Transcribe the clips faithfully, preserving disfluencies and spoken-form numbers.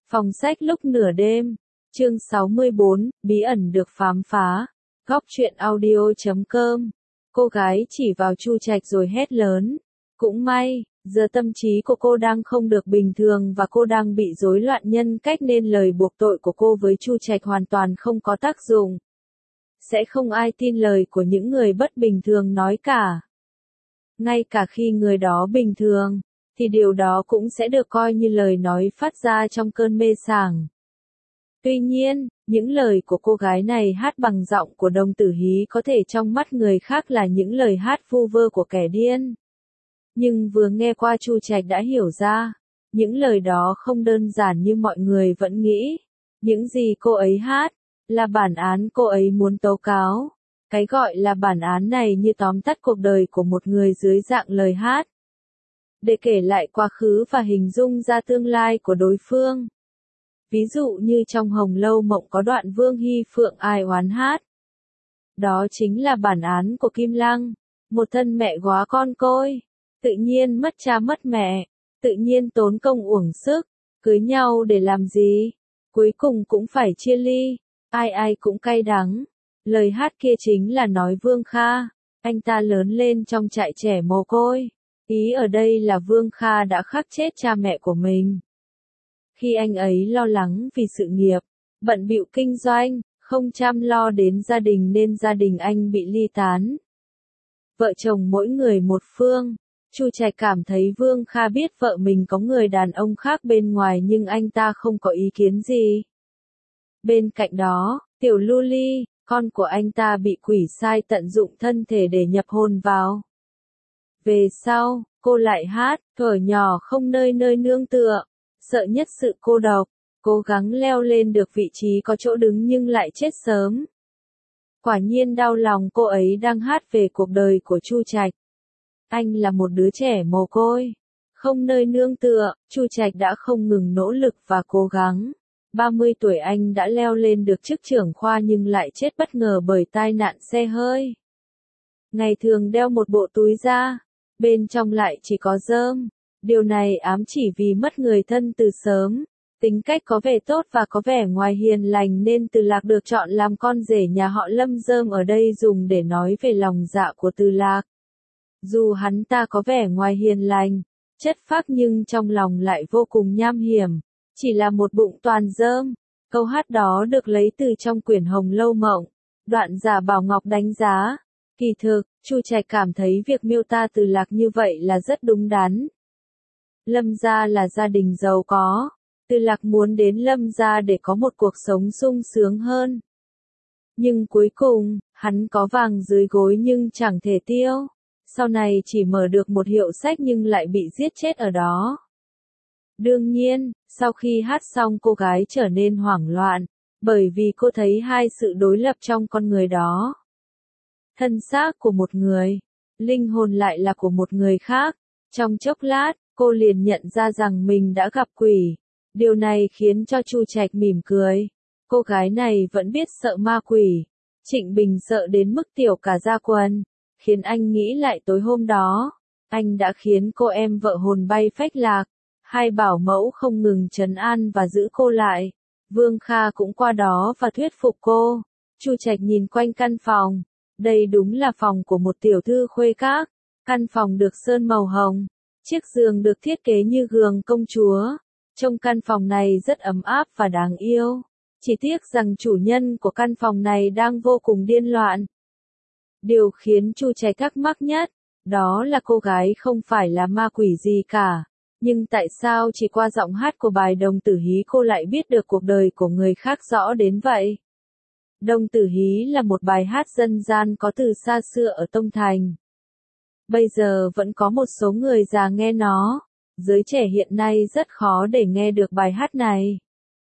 Phòng sách lúc nửa đêm, chương sáu mươi bốn, bí ẩn được khám phá. Góc truyện audio chấm com. Cô gái chỉ vào Chu Trạch rồi hét lớn. Cũng may, giờ tâm trí của cô đang không được bình thường và cô đang bị rối loạn nhân cách nên lời buộc tội của cô với Chu Trạch hoàn toàn không có tác dụng. Sẽ không ai tin lời của những người bất bình thường nói cả. Ngay cả khi người đó bình thường, thì điều đó cũng sẽ được coi như lời nói phát ra trong cơn mê sảng. Tuy nhiên, những lời của cô gái này hát bằng giọng của đồng tử hí có thể trong mắt người khác là những lời hát vu vơ của kẻ điên. Nhưng vừa nghe qua Chu Trạch đã hiểu ra, những lời đó không đơn giản như mọi người vẫn nghĩ. Những gì cô ấy hát, là bản án cô ấy muốn tố cáo. Cái gọi là bản án này như tóm tắt cuộc đời của một người dưới dạng lời hát. Để kể lại quá khứ và hình dung ra tương lai của đối phương. Ví dụ như trong Hồng Lâu Mộng có đoạn Vương Hy Phượng ai oán hát. Đó chính là bản án của Kim Lăng, một thân mẹ góa con côi, tự nhiên mất cha mất mẹ, tự nhiên tốn công uổng sức, cưới nhau để làm gì, cuối cùng cũng phải chia ly, ai ai cũng cay đắng. Lời hát kia chính là nói Vương Kha, anh ta lớn lên trong trại trẻ mồ côi. Ý ở đây là Vương Kha đã khắc chết cha mẹ của mình. Khi anh ấy lo lắng vì sự nghiệp, bận bịu kinh doanh, không chăm lo đến gia đình nên gia đình anh bị ly tán. Vợ chồng mỗi người một phương, Chu Trạch cảm thấy Vương Kha biết vợ mình có người đàn ông khác bên ngoài nhưng anh ta không có ý kiến gì. Bên cạnh đó, Tiểu Lưu Ly, con của anh ta bị quỷ sai tận dụng thân thể để nhập hồn vào. Về sau, cô lại hát, thuở nhỏ không nơi nơi nương tựa, sợ nhất sự cô độc, cố gắng leo lên được vị trí có chỗ đứng nhưng lại chết sớm. Quả nhiên đau lòng cô ấy đang hát về cuộc đời của Chu Trạch. Anh là một đứa trẻ mồ côi, không nơi nương tựa, Chu Trạch đã không ngừng nỗ lực và cố gắng. ba mươi tuổi anh đã leo lên được chức trưởng khoa nhưng lại chết bất ngờ bởi tai nạn xe hơi. Ngày thường đeo một bộ túi da, bên trong lại chỉ có rơm. Điều này ám chỉ vì mất người thân từ sớm. Tính cách có vẻ tốt và có vẻ ngoài hiền lành nên Từ Lạc được chọn làm con rể nhà họ Lâm. Rơm ở đây dùng để nói về lòng dạ của Từ Lạc. Dù hắn ta có vẻ ngoài hiền lành, chất phác nhưng trong lòng lại vô cùng nham hiểm. Chỉ là một bụng toàn rơm. Câu hát đó được lấy từ trong quyển Hồng Lâu Mộng. Đoạn Giả Bảo Ngọc đánh giá. Kỳ thực, Chu Trạch cảm thấy việc miêu tả Từ Lạc như vậy là rất đúng đắn. Lâm gia là gia đình giàu có. Từ Lạc muốn đến Lâm gia để có một cuộc sống sung sướng hơn. Nhưng cuối cùng, hắn có vàng dưới gối nhưng chẳng thể tiêu. Sau này chỉ mở được một hiệu sách nhưng lại bị giết chết ở đó. Đương nhiên, sau khi hát xong cô gái trở nên hoảng loạn, bởi vì cô thấy hai sự đối lập trong con người đó. Thân xác của một người, linh hồn lại là của một người khác. Trong chốc lát, cô liền nhận ra rằng mình đã gặp quỷ. Điều này khiến cho Chu Trạch mỉm cười. Cô gái này vẫn biết sợ ma quỷ. Trịnh Bình sợ đến mức tiểu cả da quần, khiến anh nghĩ lại tối hôm đó. Anh đã khiến cô em vợ hồn bay phách lạc. Hai bảo mẫu không ngừng trấn an và giữ cô lại. Vương Kha cũng qua đó và thuyết phục cô. Chu Trạch nhìn quanh căn phòng. Đây đúng là phòng của một tiểu thư khuê các. Căn phòng được sơn màu hồng. Chiếc giường được thiết kế như giường công chúa. Trong căn phòng này rất ấm áp và đáng yêu. Chỉ tiếc rằng chủ nhân của căn phòng này đang vô cùng điên loạn. Điều khiến Chu Trạch thắc mắc nhất, đó là cô gái không phải là ma quỷ gì cả. Nhưng tại sao chỉ qua giọng hát của bài Đồng Tử Hí cô lại biết được cuộc đời của người khác rõ đến vậy? Đồng Tử Hí là một bài hát dân gian có từ xa xưa ở Tông Thành. Bây giờ vẫn có một số người già nghe nó. Giới trẻ hiện nay rất khó để nghe được bài hát này.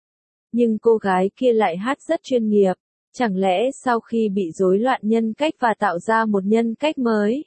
Nhưng cô gái kia lại hát rất chuyên nghiệp. Chẳng lẽ sau khi bị rối loạn nhân cách và tạo ra một nhân cách mới,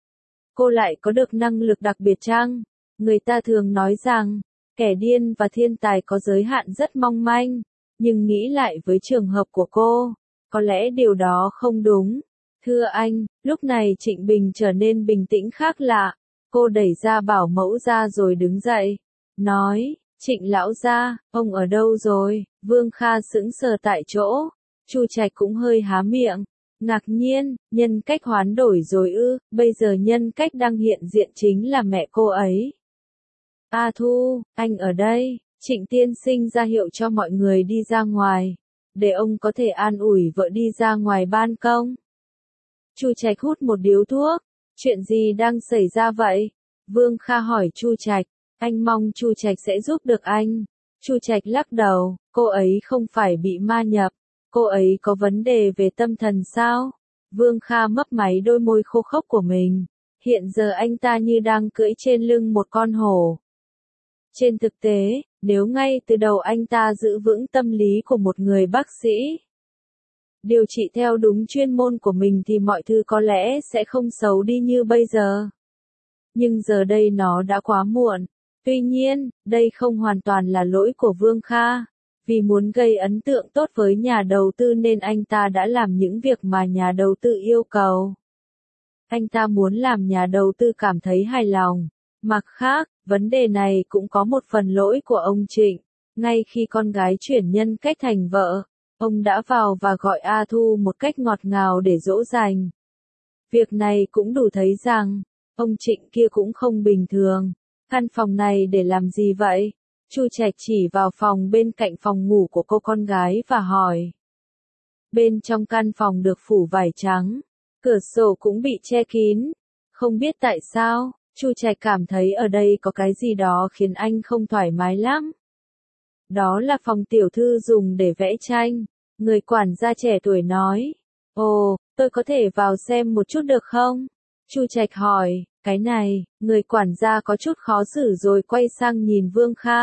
cô lại có được năng lực đặc biệt chăng? Người ta thường nói rằng, kẻ điên và thiên tài có giới hạn rất mong manh. Nhưng nghĩ lại với trường hợp của cô, có lẽ điều đó không đúng. Thưa anh, lúc này Trịnh Bình trở nên bình tĩnh khác lạ. Cô đẩy ra bảo mẫu ra rồi đứng dậy. Nói, Trịnh lão gia, ông ở đâu rồi? Vương Kha sững sờ tại chỗ. Chu Trạch cũng hơi há miệng. Ngạc nhiên, nhân cách hoán đổi rồi ư, bây giờ nhân cách đang hiện diện chính là mẹ cô ấy. A Thu, anh ở đây. Trịnh tiên sinh ra hiệu cho mọi người đi ra ngoài, để ông có thể an ủi vợ đi ra ngoài ban công. Chu Trạch hút một điếu thuốc. Chuyện gì đang xảy ra vậy? Vương Kha hỏi Chu Trạch. Anh mong Chu Trạch sẽ giúp được anh. Chu Trạch lắc đầu, cô ấy không phải bị ma nhập. Cô ấy có vấn đề về tâm thần sao? Vương Kha mấp máy đôi môi khô khốc của mình. Hiện giờ anh ta như đang cưỡi trên lưng một con hổ. Trên thực tế, nếu ngay từ đầu anh ta giữ vững tâm lý của một người bác sĩ, điều trị theo đúng chuyên môn của mình thì mọi thứ có lẽ sẽ không xấu đi như bây giờ. Nhưng giờ đây nó đã quá muộn. Tuy nhiên, đây không hoàn toàn là lỗi của Vương Kha. Vì muốn gây ấn tượng tốt với nhà đầu tư nên anh ta đã làm những việc mà nhà đầu tư yêu cầu. Anh ta muốn làm nhà đầu tư cảm thấy hài lòng. Mặt khác, vấn đề này cũng có một phần lỗi của ông Trịnh. Ngay khi con gái chuyển nhân cách thành vợ, ông đã vào và gọi A Thu một cách ngọt ngào để dỗ dành. Việc này cũng đủ thấy rằng, ông Trịnh kia cũng không bình thường. Căn phòng này để làm gì vậy? Chu Trạch chỉ vào phòng bên cạnh phòng ngủ của cô con gái và hỏi. Bên trong căn phòng được phủ vải trắng, cửa sổ cũng bị che kín. Không biết tại sao, Chu Trạch cảm thấy ở đây có cái gì đó khiến anh không thoải mái lắm. Đó là phòng tiểu thư dùng để vẽ tranh. Người quản gia trẻ tuổi nói. Ồ, tôi có thể vào xem một chút được không? Chu Trạch hỏi. Cái này, người quản gia có chút khó xử rồi quay sang nhìn Vương Kha.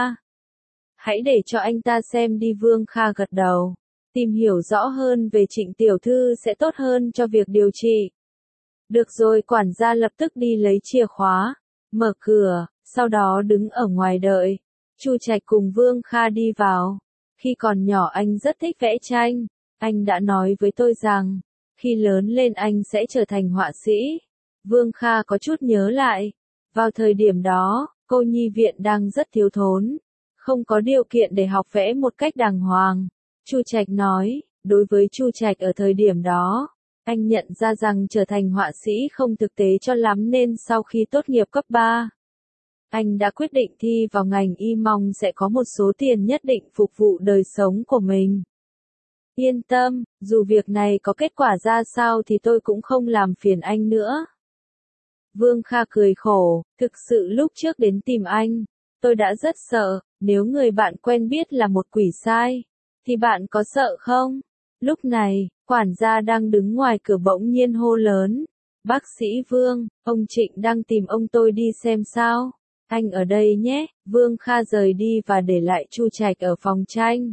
Hãy để cho anh ta xem đi. Vương Kha gật đầu. Tìm hiểu rõ hơn về Trịnh tiểu thư sẽ tốt hơn cho việc điều trị. Được rồi, quản gia lập tức đi lấy chìa khóa, mở cửa, sau đó đứng ở ngoài đợi. Chu Trạch cùng Vương Kha đi vào. Khi còn nhỏ anh rất thích vẽ tranh. Anh đã nói với tôi rằng, khi lớn lên anh sẽ trở thành họa sĩ. Vương Kha có chút nhớ lại. Vào thời điểm đó, cô nhi viện đang rất thiếu thốn. Không có điều kiện để học vẽ một cách đàng hoàng. Chu Trạch nói, đối với Chu Trạch ở thời điểm đó, anh nhận ra rằng trở thành họa sĩ không thực tế cho lắm nên sau khi tốt nghiệp cấp ba, anh đã quyết định thi vào ngành y mong sẽ có một số tiền nhất định phục vụ đời sống của mình. Yên tâm, dù việc này có kết quả ra sao thì tôi cũng không làm phiền anh nữa. Vương Kha cười khổ, thực sự lúc trước đến tìm anh, tôi đã rất sợ, nếu người bạn quen biết là một quỷ sai, thì bạn có sợ không? Lúc này, quản gia đang đứng ngoài cửa bỗng nhiên hô lớn. Bác sĩ Vương, ông Trịnh đang tìm ông tôi đi xem sao. Anh ở đây nhé. Vương Kha rời đi và để lại Chu Trạch ở phòng tranh.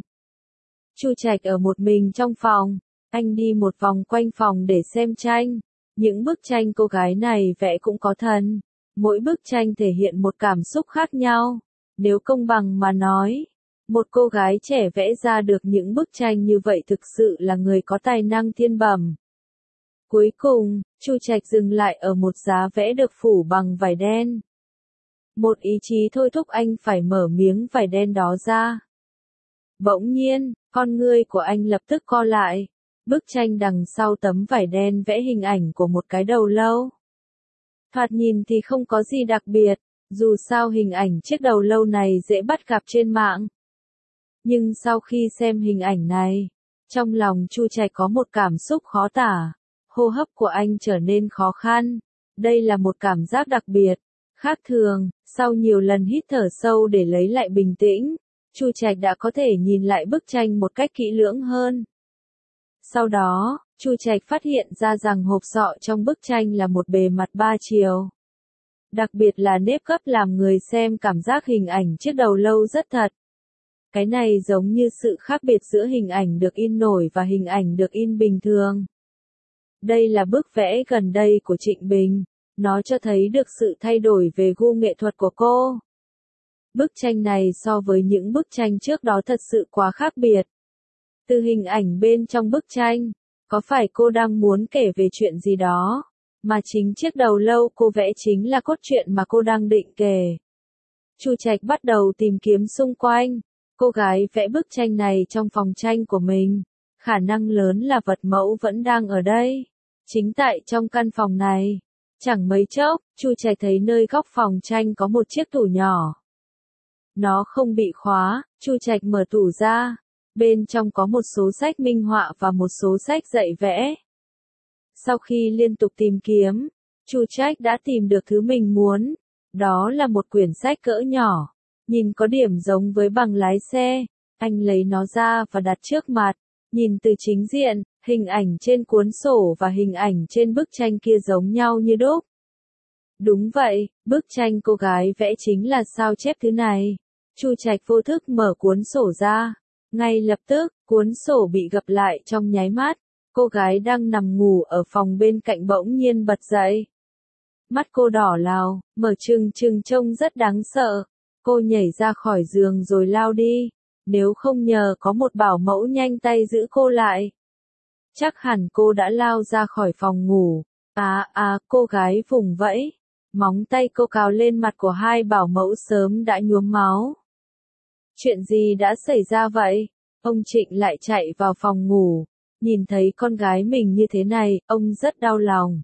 Chu Trạch ở một mình trong phòng. Anh đi một vòng quanh phòng để xem tranh. Những bức tranh cô gái này vẽ cũng có thần. Mỗi bức tranh thể hiện một cảm xúc khác nhau. Nếu công bằng mà nói, một cô gái trẻ vẽ ra được những bức tranh như vậy thực sự là người có tài năng thiên bẩm. Cuối cùng, Chu Trạch dừng lại ở một giá vẽ được phủ bằng vải đen. Một ý chí thôi thúc anh phải mở miếng vải đen đó ra. Bỗng nhiên, con ngươi của anh lập tức co lại. Bức tranh đằng sau tấm vải đen vẽ hình ảnh của một cái đầu lâu. Thoạt nhìn thì không có gì đặc biệt, dù sao hình ảnh chiếc đầu lâu này dễ bắt gặp trên mạng. Nhưng sau khi xem hình ảnh này, trong lòng Chu Trạch có một cảm xúc khó tả. Hô hấp của anh trở nên khó khăn. Đây là một cảm giác đặc biệt, khác thường. Sau nhiều lần hít thở sâu để lấy lại bình tĩnh, Chu Trạch đã có thể nhìn lại bức tranh một cách kỹ lưỡng hơn. Sau đó, Chu Trạch phát hiện ra rằng hộp sọ trong bức tranh là một bề mặt ba chiều. Đặc biệt là nếp gấp làm người xem cảm giác hình ảnh chiếc đầu lâu rất thật. Cái này giống như sự khác biệt giữa hình ảnh được in nổi và hình ảnh được in bình thường. Đây là bức vẽ gần đây của Trịnh Bình. Nó cho thấy được sự thay đổi về gu nghệ thuật của cô. Bức tranh này so với những bức tranh trước đó thật sự quá khác biệt. Từ hình ảnh bên trong bức tranh, có phải cô đang muốn kể về chuyện gì đó, mà chính chiếc đầu lâu cô vẽ chính là cốt truyện mà cô đang định kể. Chu Trạch bắt đầu tìm kiếm xung quanh. Cô gái vẽ bức tranh này trong phòng tranh của mình. Khả năng lớn là vật mẫu vẫn đang ở đây. Chính tại trong căn phòng này. Chẳng mấy chốc, Chu Trạch thấy nơi góc phòng tranh có một chiếc tủ nhỏ. Nó không bị khóa, Chu Trạch mở tủ ra. Bên trong có một số sách minh họa và một số sách dạy vẽ. Sau khi liên tục tìm kiếm, Chu Trạch đã tìm được thứ mình muốn. Đó là một quyển sách cỡ nhỏ. Nhìn có điểm giống với bằng lái xe. Anh lấy nó ra và đặt trước mặt. Nhìn từ chính diện, hình ảnh trên cuốn sổ và hình ảnh trên bức tranh kia giống nhau như đúc. Đúng vậy, bức tranh cô gái vẽ chính là sao chép thứ này. Chu Trạch vô thức mở cuốn sổ ra. Ngay lập tức, cuốn sổ bị gập lại trong nháy mắt. Cô gái đang nằm ngủ ở phòng bên cạnh bỗng nhiên bật dậy. Mắt cô đỏ lào, mở trừng trừng trông rất đáng sợ. Cô nhảy ra khỏi giường rồi lao đi. Nếu không nhờ có một bảo mẫu nhanh tay giữ cô lại, chắc hẳn cô đã lao ra khỏi phòng ngủ. À à, cô gái vùng vẫy. Móng tay cô cào lên mặt của hai bảo mẫu sớm đã nhuốm máu. Chuyện gì đã xảy ra vậy? Ông Trịnh lại chạy vào phòng ngủ. Nhìn thấy con gái mình như thế này, ông rất đau lòng.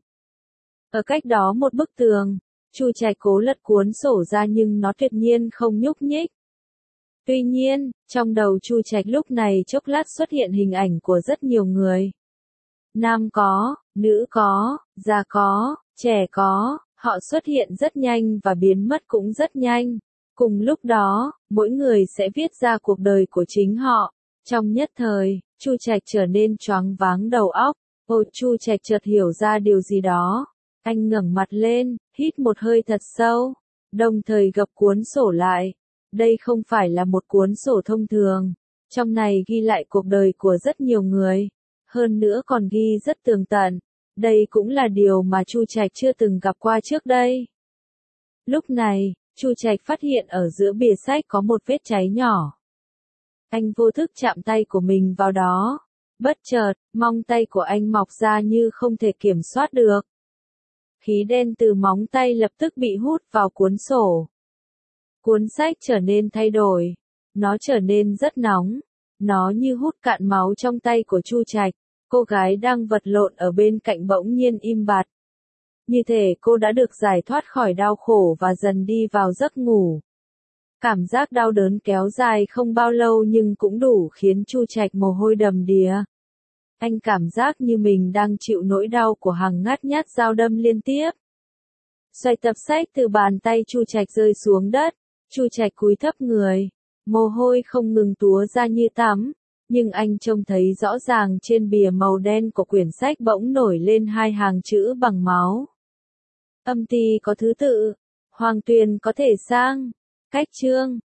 Ở cách đó một bức tường, Chu Trạch cố lật cuốn sổ ra nhưng nó tuyệt nhiên không nhúc nhích. Tuy nhiên, trong đầu Chu Trạch lúc này chốc lát xuất hiện hình ảnh của rất nhiều người. Nam có, nữ có, già có, trẻ có, họ xuất hiện rất nhanh và biến mất cũng rất nhanh. Cùng lúc đó, mỗi người sẽ viết ra cuộc đời của chính họ. Trong nhất thời, Chu Trạch trở nên choáng váng đầu óc. Ôi, Chu Trạch chợt hiểu ra điều gì đó. Anh ngẩng mặt lên, hít một hơi thật sâu, đồng thời gập cuốn sổ lại. Đây không phải là một cuốn sổ thông thường. Trong này ghi lại cuộc đời của rất nhiều người. Hơn nữa còn ghi rất tường tận. Đây cũng là điều mà Chu Trạch chưa từng gặp qua trước đây. Lúc này, Chu Trạch phát hiện ở giữa bìa sách có một vết cháy nhỏ. Anh vô thức chạm tay của mình vào đó. Bất chợt, móng tay của anh mọc ra như không thể kiểm soát được. Khí đen từ móng tay lập tức bị hút vào cuốn sổ. Cuốn sách trở nên thay đổi. Nó trở nên rất nóng. Nó như hút cạn máu trong tay của Chu Trạch. Cô gái đang vật lộn ở bên cạnh bỗng nhiên im bặt. Như thể cô đã được giải thoát khỏi đau khổ và dần đi vào giấc ngủ. Cảm giác đau đớn kéo dài không bao lâu nhưng cũng đủ khiến Chu Trạch mồ hôi đầm đìa. Anh cảm giác như mình đang chịu nỗi đau của hàng ngát nhát dao đâm liên tiếp. Xoay tập sách từ bàn tay Chu Trạch rơi xuống đất. Chu Trạch cúi thấp người. Mồ hôi không ngừng túa ra như tắm. Nhưng anh trông thấy rõ ràng trên bìa màu đen của quyển sách bỗng nổi lên hai hàng chữ bằng máu. Âm ty có thứ tự. Hoàng Tuyền có thể sang. Cách chương.